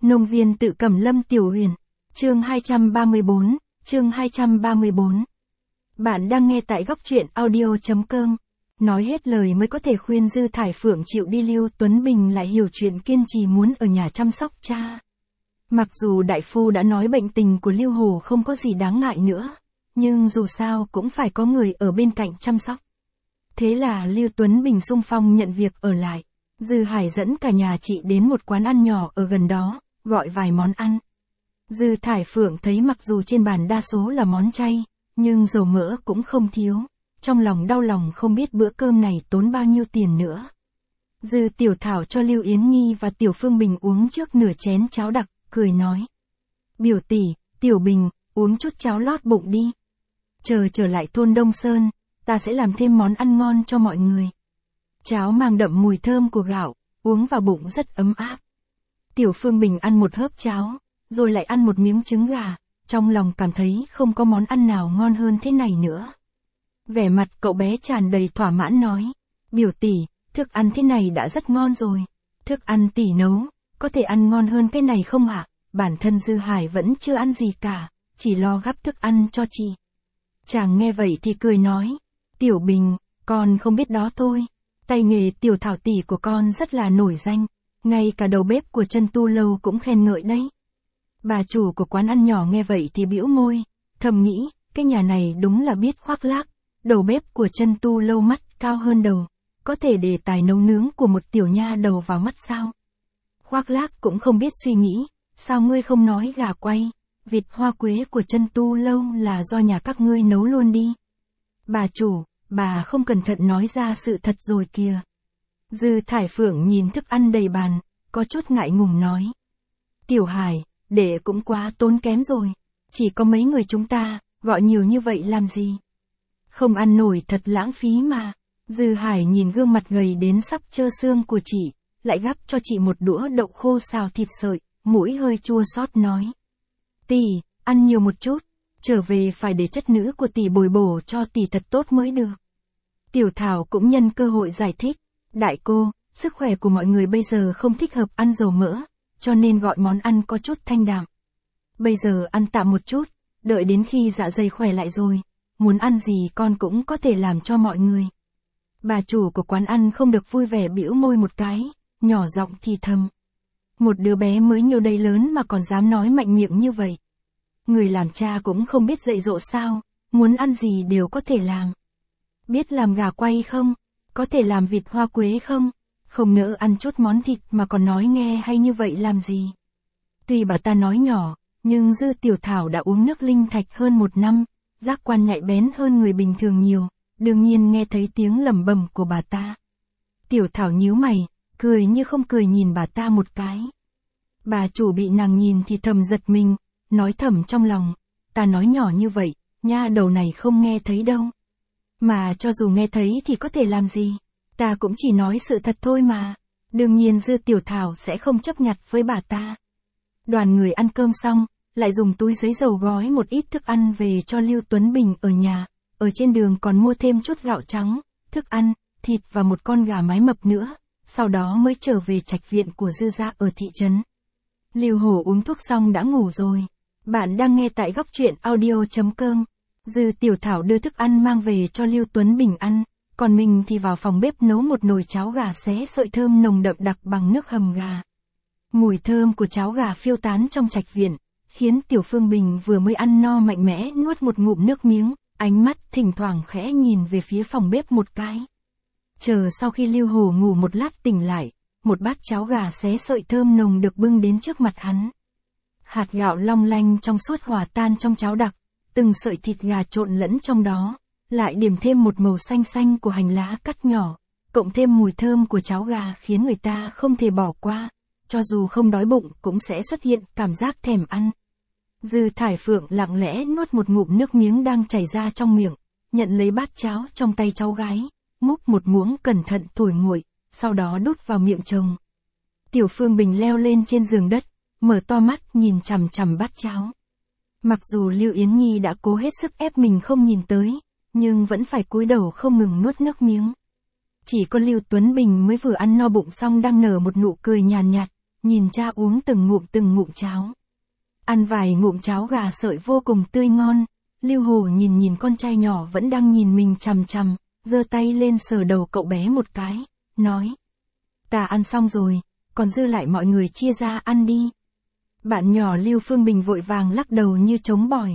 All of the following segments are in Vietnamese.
Nông viên tự Cẩm Lâm Tiểu Huyền. Chương 234, chương 234. Bạn đang nghe tại góc truyện audio.com. Nói hết lời mới có thể khuyên Dư Thải Phượng chịu đi. Lưu Tuấn Bình lại hiểu chuyện, kiên trì muốn ở nhà chăm sóc cha. Mặc dù đại phu đã nói bệnh tình của Lưu Hồ không có gì đáng ngại nữa, nhưng dù sao cũng phải có người ở bên cạnh chăm sóc. Thế là Lưu Tuấn Bình xung phong nhận việc ở lại. Dư Hải dẫn cả nhà chị đến một quán ăn nhỏ ở gần đó, gọi vài món ăn. Dư Thải Phượng thấy mặc dù trên bàn đa số là món chay, nhưng dầu mỡ cũng không thiếu. Trong lòng đau lòng không biết bữa cơm này tốn bao nhiêu tiền nữa. Dư Tiểu Thảo cho Lưu Yến Nhi và Tiểu Phương Bình uống trước nửa chén cháo đặc, cười nói. Biểu tỷ, Tiểu Bình, uống chút cháo lót bụng đi. Chờ trở lại thôn Đông Sơn, ta sẽ làm thêm món ăn ngon cho mọi người. Cháo mang đậm mùi thơm của gạo, uống vào bụng rất ấm áp. Tiểu Phương Bình ăn một hớp cháo, rồi lại ăn một miếng trứng gà, trong lòng cảm thấy không có món ăn nào ngon hơn thế này nữa. Vẻ mặt cậu bé tràn đầy thỏa mãn nói, biểu tỷ, thức ăn thế này đã rất ngon rồi. Thức ăn tỷ nấu, có thể ăn ngon hơn cái này không ạ? Bản thân Dư Hải vẫn chưa ăn gì cả, chỉ lo gắp thức ăn cho chị. Chàng nghe vậy thì cười nói, Tiểu Bình, con không biết đó thôi. Tay nghề Tiểu Thảo tỷ của con rất là nổi danh, ngay cả đầu bếp của Chân Tu Lâu cũng khen ngợi đấy. Bà chủ của quán ăn nhỏ nghe vậy thì bĩu môi, thầm nghĩ, cái nhà này đúng là biết khoác lác. Đầu bếp của Chân Tu Lâu mắt cao hơn đầu, có thể để tài nấu nướng của một tiểu nha đầu vào mắt sao? Khoác lác cũng không biết suy nghĩ, sao ngươi không nói gà quay, vịt hoa quế của Chân Tu Lâu là do nhà các ngươi nấu luôn đi. Bà chủ, bà không cẩn thận nói ra sự thật rồi kìa. Dư Thải Phượng nhìn thức ăn đầy bàn, có chút ngại ngùng nói. Tiểu Hải, để cũng quá tốn kém rồi, chỉ có mấy người chúng ta, gọi nhiều như vậy làm gì? Không ăn nổi thật lãng phí mà. Dư Hải nhìn gương mặt gầy đến sắp trơ xương của chị, lại gắp cho chị một đũa đậu khô xào thịt sợi, mũi hơi chua xót nói. Tỷ, ăn nhiều một chút, trở về phải để chất nữ của tỷ bồi bổ cho tỷ thật tốt mới được. Tiểu Thảo cũng nhân cơ hội giải thích, đại cô, sức khỏe của mọi người bây giờ không thích hợp ăn dầu mỡ, cho nên gọi món ăn có chút thanh đạm. Bây giờ ăn tạm một chút, đợi đến khi dạ dày khỏe lại rồi, muốn ăn gì con cũng có thể làm cho mọi người. Bà chủ của quán ăn không được vui vẻ bĩu môi một cái, nhỏ giọng thì thầm. Một đứa bé mới nhiều đây lớn mà còn dám nói mạnh miệng như vậy. Người làm cha cũng không biết dạy dỗ sao, muốn ăn gì đều có thể làm. Biết làm gà quay không? Có thể làm vịt hoa quế không? Không nỡ ăn chút món thịt mà còn nói nghe hay như vậy làm gì? Tuy bà ta nói nhỏ, nhưng Dư Tiểu Thảo đã uống nước linh thạch hơn 1 năm, giác quan nhạy bén hơn người bình thường nhiều, đương nhiên nghe thấy tiếng lẩm bẩm của bà ta. Tiểu Thảo nhíu mày, cười như không cười nhìn bà ta một cái. Bà chủ bị nàng nhìn thì thầm giật mình, nói thầm trong lòng, ta nói nhỏ như vậy, nha đầu này không nghe thấy đâu. Mà cho dù nghe thấy thì có thể làm gì, ta cũng chỉ nói sự thật thôi mà. Đương nhiên Dư Tiểu Thảo sẽ không chấp nhặt với bà ta. Đoàn người ăn cơm xong, lại dùng túi giấy dầu gói một ít thức ăn về cho Lưu Tuấn Bình ở nhà, ở trên đường còn mua thêm chút gạo trắng, thức ăn, thịt và một con gà mái mập nữa, sau đó mới trở về trạch viện của Dư gia ở thị trấn. Lưu Hổ uống thuốc xong đã ngủ rồi. Bạn đang nghe tại góc truyện audio.com. Dư Tiểu Thảo đưa thức ăn mang về cho Lưu Tuấn Bình ăn, còn mình thì vào phòng bếp nấu một nồi cháo gà xé sợi thơm nồng đậm đặc bằng nước hầm gà. Mùi thơm của cháo gà phiêu tán trong trạch viện, khiến Tiểu Phương Bình vừa mới ăn no mạnh mẽ nuốt một ngụm nước miếng, ánh mắt thỉnh thoảng khẽ nhìn về phía phòng bếp một cái. Chờ sau khi Lưu Hồ ngủ một lát tỉnh lại, một bát cháo gà xé sợi thơm nồng được bưng đến trước mặt hắn. Hạt gạo long lanh trong suốt hòa tan trong cháo đặc, từng sợi thịt gà trộn lẫn trong đó, lại điểm thêm một màu xanh xanh của hành lá cắt nhỏ, cộng thêm mùi thơm của cháo gà khiến người ta không thể bỏ qua, cho dù không đói bụng cũng sẽ xuất hiện cảm giác thèm ăn. Dư Thải Phượng lặng lẽ nuốt một ngụm nước miếng đang chảy ra trong miệng, nhận lấy bát cháo trong tay cháu gái, múc một muỗng cẩn thận thổi nguội, sau đó đút vào miệng chồng. Tiểu Phương Bình leo lên trên giường đất, mở to mắt nhìn chằm chằm bát cháo. Mặc dù Lưu Yến Nhi đã cố hết sức ép mình không nhìn tới, nhưng vẫn phải cúi đầu không ngừng nuốt nước miếng. Chỉ có Lưu Tuấn Bình mới vừa ăn no bụng xong đang nở một nụ cười nhàn nhạt, nhìn cha uống từng ngụm cháo. Ăn vài ngụm cháo gà sợi vô cùng tươi ngon, Lưu Hồ nhìn con trai nhỏ vẫn đang nhìn mình chằm chằm, giơ tay lên sờ đầu cậu bé một cái, nói. Ta ăn xong rồi, còn dư lại mọi người chia ra ăn đi. Bạn nhỏ Lưu Phương Bình vội vàng lắc đầu như trống bỏi.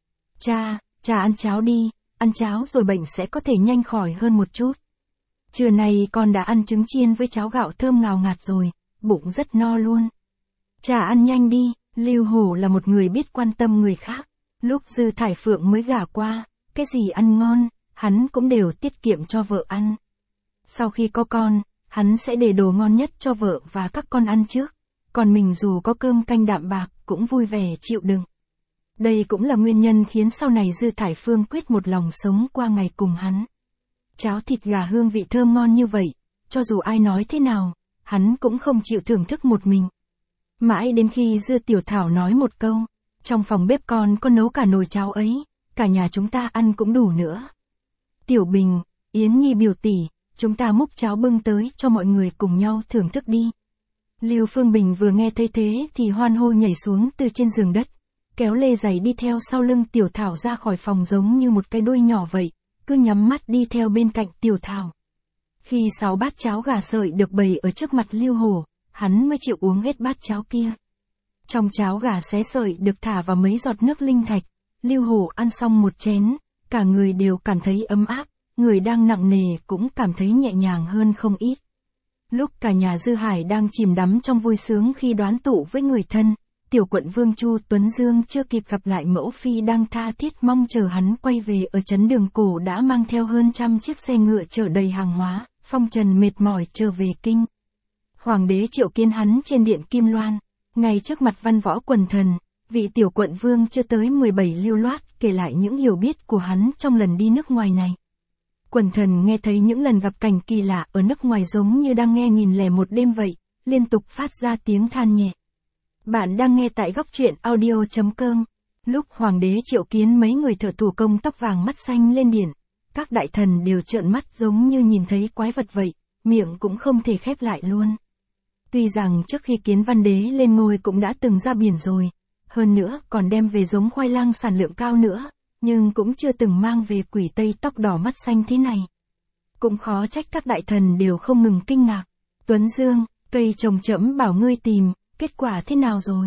Cha ăn cháo đi, ăn cháo rồi bệnh sẽ có thể nhanh khỏi hơn một chút. Trưa nay con đã ăn trứng chiên với cháo gạo thơm ngào ngạt rồi, bụng rất no luôn. Cha ăn nhanh đi, Lưu Hổ là một người biết quan tâm người khác. Lúc Dư Thải Phượng mới gả qua, cái gì ăn ngon, hắn cũng đều tiết kiệm cho vợ ăn. Sau khi có con, hắn sẽ để đồ ngon nhất cho vợ và các con ăn trước. Còn mình dù có cơm canh đạm bạc, cũng vui vẻ chịu đựng. Đây cũng là nguyên nhân khiến sau này Dư Thải Phương quyết một lòng sống qua ngày cùng hắn. Cháo thịt gà hương vị thơm ngon như vậy, cho dù ai nói thế nào, hắn cũng không chịu thưởng thức một mình. Mãi đến khi Dư Tiểu Thảo nói một câu, trong phòng bếp con có nấu cả nồi cháo ấy, cả nhà chúng ta ăn cũng đủ nữa. Tiểu Bình, Yến Nhi biểu tỷ, chúng ta múc cháo bưng tới cho mọi người cùng nhau thưởng thức đi. Lưu Phương Bình vừa nghe thấy thế thì hoan hô nhảy xuống từ trên giường đất, kéo lê giày đi theo sau lưng Tiểu Thảo ra khỏi phòng giống như một cái đuôi nhỏ vậy, cứ nhắm mắt đi theo bên cạnh Tiểu Thảo. Khi 6 bát cháo gà sợi được bày ở trước mặt Lưu Hổ, hắn mới chịu uống hết bát cháo kia. Trong cháo gà xé sợi được thả vào mấy giọt nước linh thạch, Lưu Hổ ăn xong một chén, cả người đều cảm thấy ấm áp, người đang nặng nề cũng cảm thấy nhẹ nhàng hơn không ít. Lúc cả nhà Dư Hải đang chìm đắm trong vui sướng khi đoán tụ với người thân, tiểu quận vương Chu Tuấn Dương chưa kịp gặp lại mẫu phi đang tha thiết mong chờ hắn quay về ở trấn Đường Cổ đã mang theo hơn 100 chiếc xe ngựa chở đầy hàng hóa, phong trần mệt mỏi trở về kinh. Hoàng đế triệu kiến hắn trên điện Kim Loan, ngay trước mặt văn võ quần thần, vị tiểu quận vương chưa tới 17 lưu loát kể lại những hiểu biết của hắn trong lần đi nước ngoài này. Quần thần nghe thấy những lần gặp cảnh kỳ lạ ở nước ngoài giống như đang nghe 1001 đêm vậy, liên tục phát ra tiếng than nhẹ. Bạn đang nghe tại góc truyện audio.com. Lúc hoàng đế triệu kiến mấy người thợ thủ công tóc vàng mắt xanh lên điện, các đại thần đều trợn mắt giống như nhìn thấy quái vật vậy, miệng cũng không thể khép lại luôn. Tuy rằng trước khi Kiến Văn Đế lên ngôi cũng đã từng ra biển rồi, hơn nữa còn đem về giống khoai lang sản lượng cao nữa, nhưng cũng chưa từng mang về quỷ Tây tóc đỏ mắt xanh thế này. Cũng khó trách các đại thần đều không ngừng kinh ngạc. Tuấn Dương, cây trồng trẫm bảo ngươi tìm, kết quả thế nào rồi?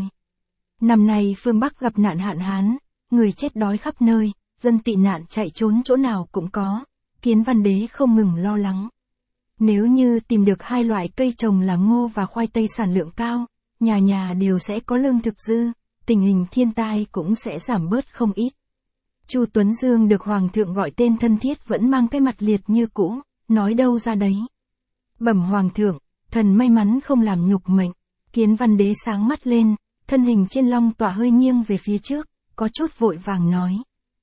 Năm nay phương Bắc gặp nạn hạn hán, người chết đói khắp nơi, dân tị nạn chạy trốn chỗ nào cũng có. Kiến Văn Đế không ngừng lo lắng. Nếu như tìm được 2 loại cây trồng là ngô và khoai tây sản lượng cao, nhà nhà đều sẽ có lương thực dư, tình hình thiên tai cũng sẽ giảm bớt không ít. Chu Tuấn Dương được Hoàng thượng gọi tên thân thiết vẫn mang cái mặt liệt như cũ, nói đâu ra đấy. Bẩm Hoàng thượng, thần may mắn không làm nhục mệnh. Kiến Văn Đế sáng mắt lên, thân hình trên long tỏa hơi nghiêng về phía trước, có chút vội vàng nói.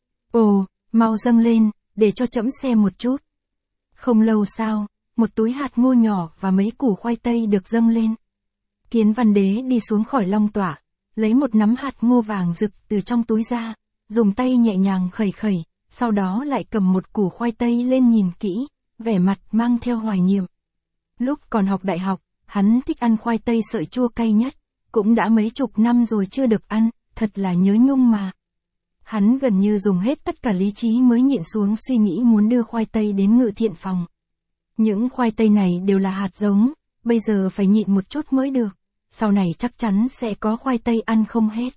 Ồ, mau dâng lên, để cho trẫm xem một chút. Không lâu sau, một túi hạt ngô nhỏ và mấy củ khoai tây được dâng lên. Kiến Văn Đế đi xuống khỏi long tỏa, lấy một nắm hạt ngô vàng rực từ trong túi ra, dùng tay nhẹ nhàng khẩy khẩy, sau đó lại cầm một củ khoai tây lên nhìn kỹ, vẻ mặt mang theo hoài niệm. Lúc còn học đại học, hắn thích ăn khoai tây sợi chua cay nhất, cũng đã mấy chục năm rồi chưa được ăn, thật là nhớ nhung mà. Hắn gần như dùng hết tất cả lý trí mới nhịn xuống suy nghĩ muốn đưa khoai tây đến Ngự Thiện phòng. Những khoai tây này đều là hạt giống, bây giờ phải nhịn một chút mới được, sau này chắc chắn sẽ có khoai tây ăn không hết.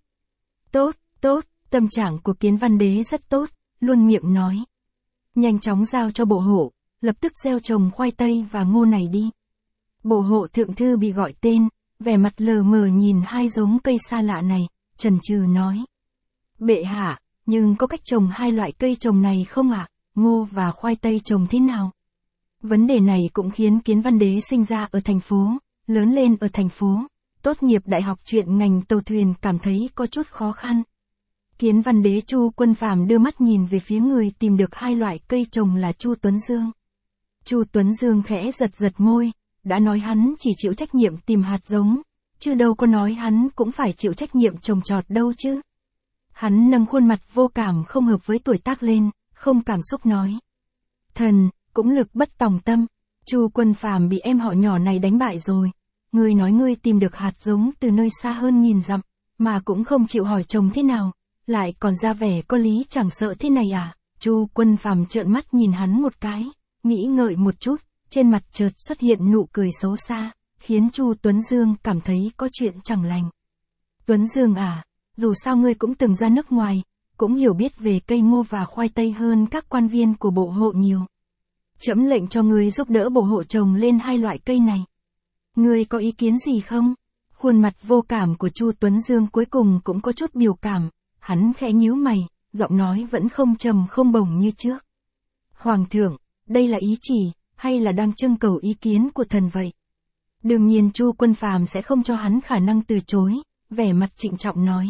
Tốt, tâm trạng của Kiến Văn Đế rất tốt, luôn miệng nói. Nhanh chóng giao cho bộ hộ, lập tức gieo trồng khoai tây và ngô này đi. Bộ hộ thượng thư bị gọi tên, vẻ mặt lờ mờ nhìn 2 giống cây xa lạ này, chần chừ nói. Bệ hạ, nhưng có cách trồng 2 loại cây trồng này không ạ? Ngô và khoai tây trồng thế nào? Vấn đề này cũng khiến Kiến Văn Đế sinh ra ở thành phố, lớn lên ở thành phố, tốt nghiệp đại học chuyên ngành tàu thuyền cảm thấy có chút khó khăn. Kiến Văn Đế Chu Quân Phàm đưa mắt nhìn về phía người tìm được 2 loại cây trồng là Chu Tuấn Dương. Chu Tuấn Dương khẽ giật môi, đã nói hắn chỉ chịu trách nhiệm tìm hạt giống, chứ đâu có nói hắn cũng phải chịu trách nhiệm trồng trọt đâu chứ. Hắn nâng khuôn mặt vô cảm không hợp với tuổi tác lên, không cảm xúc nói. Thần, cũng lực bất tòng tâm, Chu Quân Phàm bị em họ nhỏ này đánh bại rồi. Ngươi nói ngươi tìm được hạt giống từ nơi xa hơn nghìn dặm, mà cũng không chịu hỏi trồng thế nào, lại còn ra vẻ có lý chẳng sợ thế này à? Chu Quân Phàm trợn mắt nhìn hắn một cái, nghĩ ngợi một chút, trên mặt chợt xuất hiện nụ cười xấu xa, khiến Chu Tuấn Dương cảm thấy có chuyện chẳng lành. Tuấn Dương à, dù sao ngươi cũng từng ra nước ngoài, cũng hiểu biết về cây ngô và khoai tây hơn các quan viên của bộ hộ nhiều. Trẫm lệnh cho ngươi giúp đỡ bộ hộ trồng lên hai loại cây này. Ngươi có ý kiến gì không? Khuôn mặt vô cảm của Chu Tuấn Dương cuối cùng cũng có chút biểu cảm, hắn khẽ nhíu mày, giọng nói vẫn không trầm không bổng như trước. Hoàng thượng, đây là ý chỉ, hay là đang trưng cầu ý kiến của thần vậy? Đương nhiên Chu Quân Phàm sẽ không cho hắn khả năng từ chối, vẻ mặt trịnh trọng nói.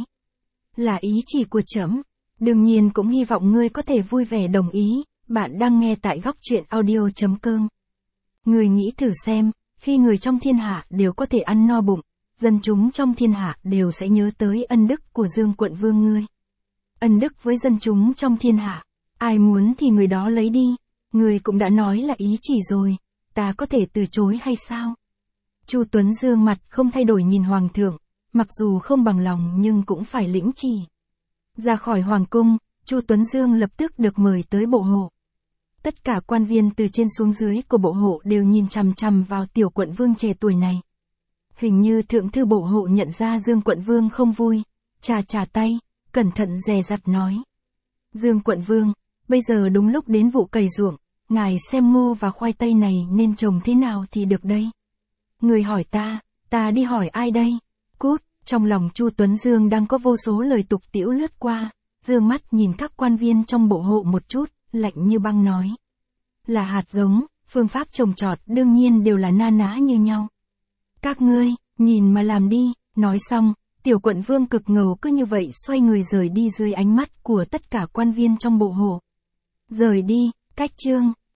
Là ý chỉ của trẫm, đương nhiên cũng hy vọng ngươi có thể vui vẻ đồng ý. Bạn đang nghe tại góc truyện audio.com. Ngươi nghĩ thử xem, khi người trong thiên hạ đều có thể ăn no bụng, dân chúng trong thiên hạ đều sẽ nhớ tới ân đức của Dương quận vương ngươi. Ân đức với dân chúng trong thiên hạ, ai muốn thì người đó lấy đi, ngươi cũng đã nói là ý chỉ rồi, ta có thể từ chối hay sao? Chu Tuấn Dương mặt không thay đổi nhìn hoàng thượng, mặc dù không bằng lòng nhưng cũng phải lĩnh chỉ. Ra khỏi hoàng cung, Chu Tuấn Dương lập tức được mời tới bộ hộ. Tất cả quan viên từ trên xuống dưới của bộ hộ đều nhìn chằm chằm vào tiểu quận vương trẻ tuổi này. Hình như thượng thư bộ hộ nhận ra Dương quận vương không vui, chà tay, cẩn thận dè dặt nói. Dương quận vương, bây giờ đúng lúc đến vụ cày ruộng, ngài xem ngô và khoai tây này nên trồng thế nào thì được đây? Người hỏi ta đi hỏi ai đây? Cút, trong lòng Chu Tuấn Dương đang có vô số lời tục tĩu lướt qua, dương mắt nhìn các quan viên trong bộ hộ một chút, lạnh như băng nói. Là hạt giống, phương pháp trồng trọt đương nhiên đều là na ná như nhau. Các ngươi, nhìn mà làm đi, nói xong, tiểu quận vương cực ngầu cứ như vậy xoay người rời đi dưới ánh mắt của tất cả quan viên trong bộ hộ. Rời đi, cách chương.